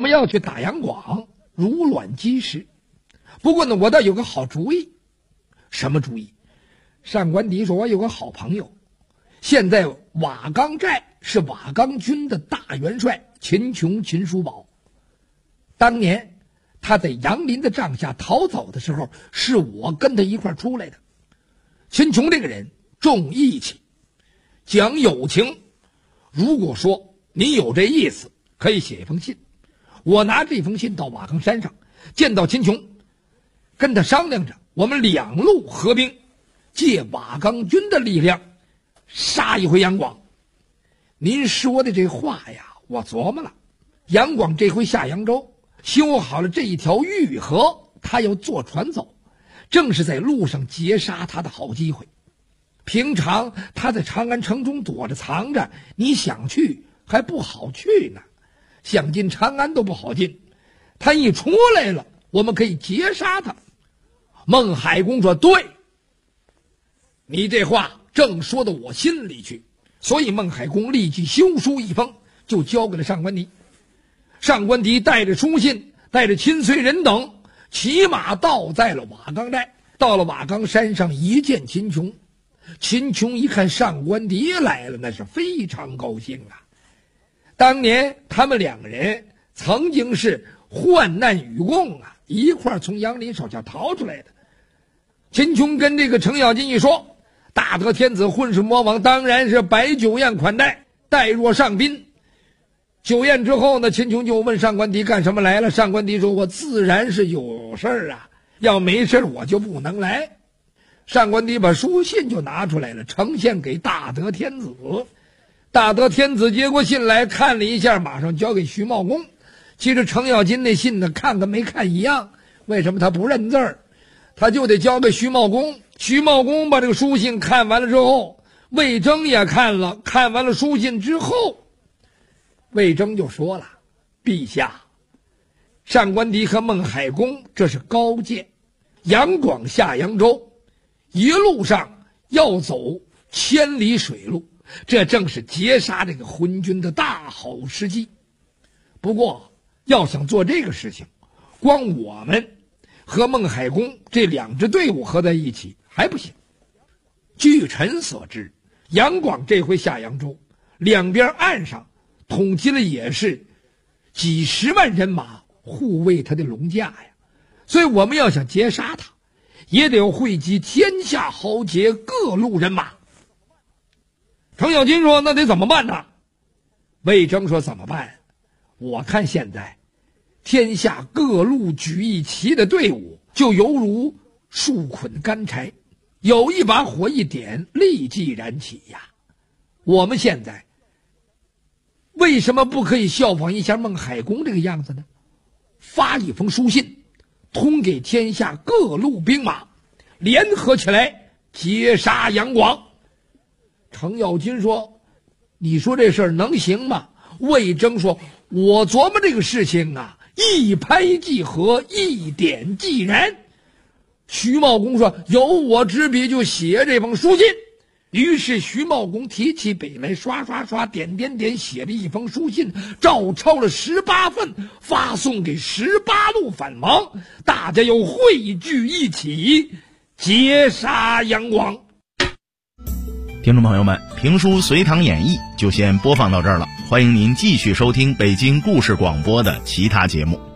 们要去打杨广，如卵击石。不过呢，我倒有个好主意。什么主意？上官迪说，我有个好朋友，现在瓦岗寨是瓦岗军的大元帅秦琼秦叔宝。当年他在杨林的帐下逃走的时候，是我跟他一块出来的。秦琼这个人重义气，讲友情。如果说你有这意思，可以写一封信，我拿这封信到瓦岗山上见到秦琼，跟他商量着我们两路合兵，借瓦岗军的力量杀一回杨广。您说的这话呀，我琢磨了，杨广这回下扬州，修好了这一条御河，他要坐船走，正是在路上截杀他的好机会。平常他在长安城中躲着藏着，你想去还不好去呢，想进长安都不好进。他一出来了，我们可以截杀他。孟海公说，对，你这话正说到我心里去。所以孟海公立即修书一封，就交给了上官迪。上官迪带着书信，带着亲随人等，骑马到在了瓦岗寨。到了瓦岗山上，一见秦琼，秦琼一看上官迪来了，那是非常高兴啊。当年他们两个人曾经是患难与共啊，一块从杨林手下逃出来的。秦琼跟这个程咬金一说，大德天子混世魔王当然是摆酒宴款待，待若上宾。酒宴之后呢，秦琼就问上官迪干什么来了。上官迪说，我自然是有事儿啊，要没事我就不能来。上官迪把书信就拿出来了，呈现给大德天子。大德天子接过信来看了一下，马上交给徐茂公。其实程咬金那信呢，看跟没看一样。为什么他不认字儿？他就得交给徐茂公。徐茂公把这个书信看完了之后，魏征也看了，看完了书信之后，魏征就说了，陛下，上官迪和孟海公这是高见，杨广下扬州，一路上要走千里水路，这正是截杀这个昏君的大好时机。不过要想做这个事情，光我们和孟海公这两支队伍合在一起还不行。据臣所知，杨广这回下扬州，两边岸上统计了也是几十万人马护卫他的龙驾呀，所以我们要想截杀他，也得汇集天下豪杰各路人马。程咬金说，那得怎么办呢？魏征说，怎么办？我看现在天下各路举一旗的队伍，就犹如数捆干柴，有一把火一点，立即燃起呀。我们现在为什么不可以效仿一下孟海公这个样子呢？发一封书信，通给天下各路兵马，联合起来截杀杨广。程咬金说，你说这事儿能行吗？魏征说，我琢磨这个事情啊，一拍即合，一点即燃。徐茂公说，有我执笔就写这封书信。于是徐茂公提起笔来，刷刷刷，点点点，写了一封书信，照抄了18份，发送给18路反王，大家又汇聚一起截杀杨广。 听众朋友们，评书《隋唐演义》就先播放到这儿了，欢迎您继续收听北京故事广播的其他节目。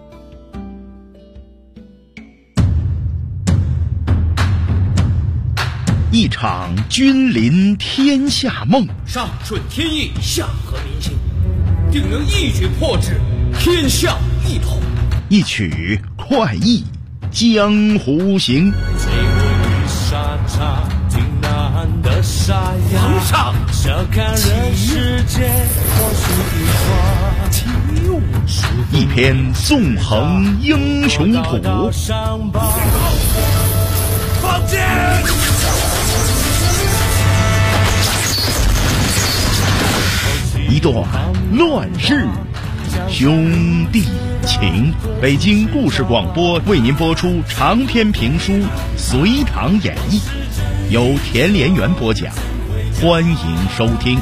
一场君临天下梦， 上顺天意，下合民心，定能一举破之，天下一统。 一曲快意江湖行。 醉卧沙场，挺难的沙哑。 皇上， 笑看人世间，我是一花。 一篇纵横英雄谱。 放箭！ 一段乱世兄弟情。北京故事广播为您播出长篇评书《隋唐演义》，由田连元播讲，欢迎收听。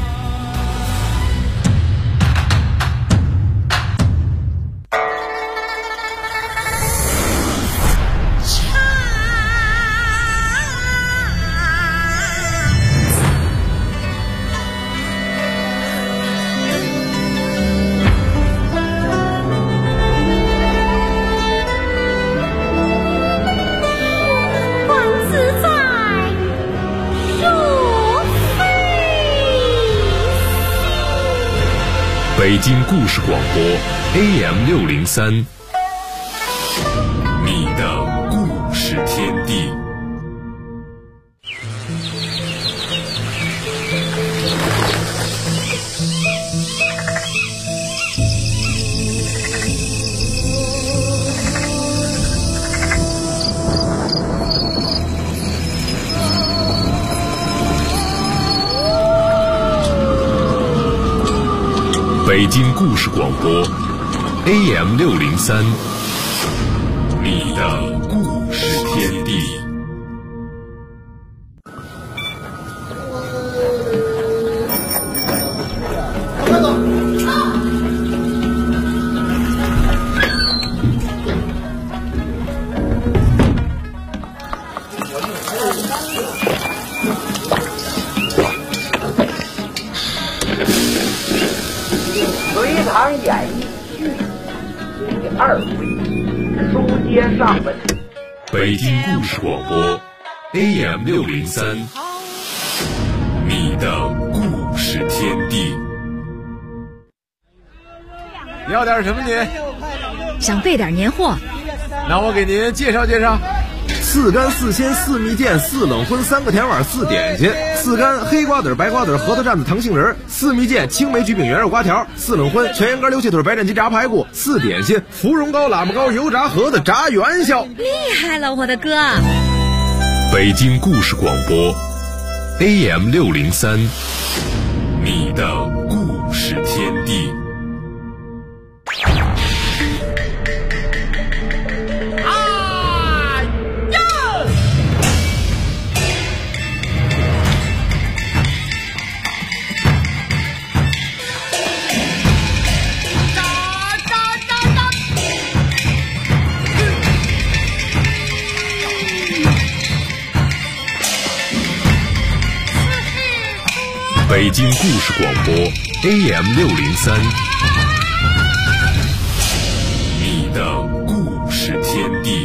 京故事广播 AM603， 你的故事天地。北京故事广播 AM603， 你的故事天地。 快走！ 隋唐演义续第2回，书接上文。 北京故事广播 AM603， 你的故事天地。 要点什么您？ 想备点年货。 那我给您介绍介绍。4干4鲜4蜜饯4冷荤3个甜碗4点心，4干黑瓜子白瓜子核桃蘸子糖杏仁，4蜜饯青梅橘饼圆肉瓜条，4冷荤全羊肝溜切腿白斩鸡炸排骨，4点心芙蓉糕喇嘛糕油炸盒子炸元宵。 厉害了，我的哥！ 北京故事广播 AM603， 你的故事天地。北京故事广播 AM603， 你的故事天地。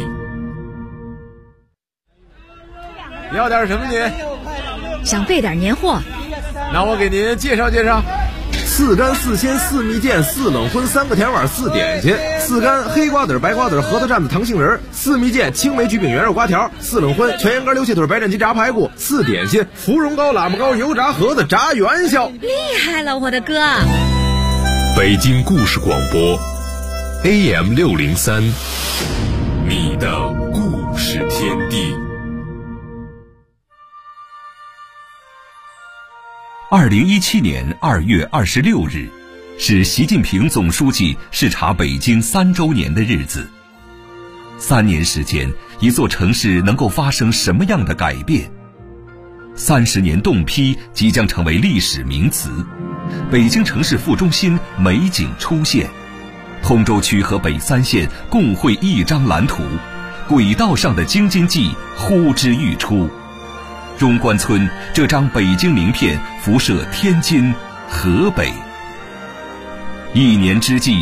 要点什么您？ 想备点年货。 那我给您介绍介绍。4干4鲜4蜜饯4冷荤3个甜碗4点心，4干黑瓜子白瓜子核桃蘸子糖杏仁，4蜜饯青梅橘饼圆肉瓜条，4冷荤全羊肝溜切腿白斩鸡炸排骨，4点心芙蓉糕喇嘛糕油炸盒子炸元宵。 厉害了，我的哥！ 北京故事广播 AM603， 你的故事天地。 2017年2月26日，是习近平总书记视察北京3周年的日子。3年时间，一座城市能够发生什么样的改变？30年冻批即将成为历史名词，北京城市副中心美景出现，通州区和北3县共绘一张蓝图，轨道上的京津冀呼之欲出。中关村这张北京名片辐射天津、河北。1年之计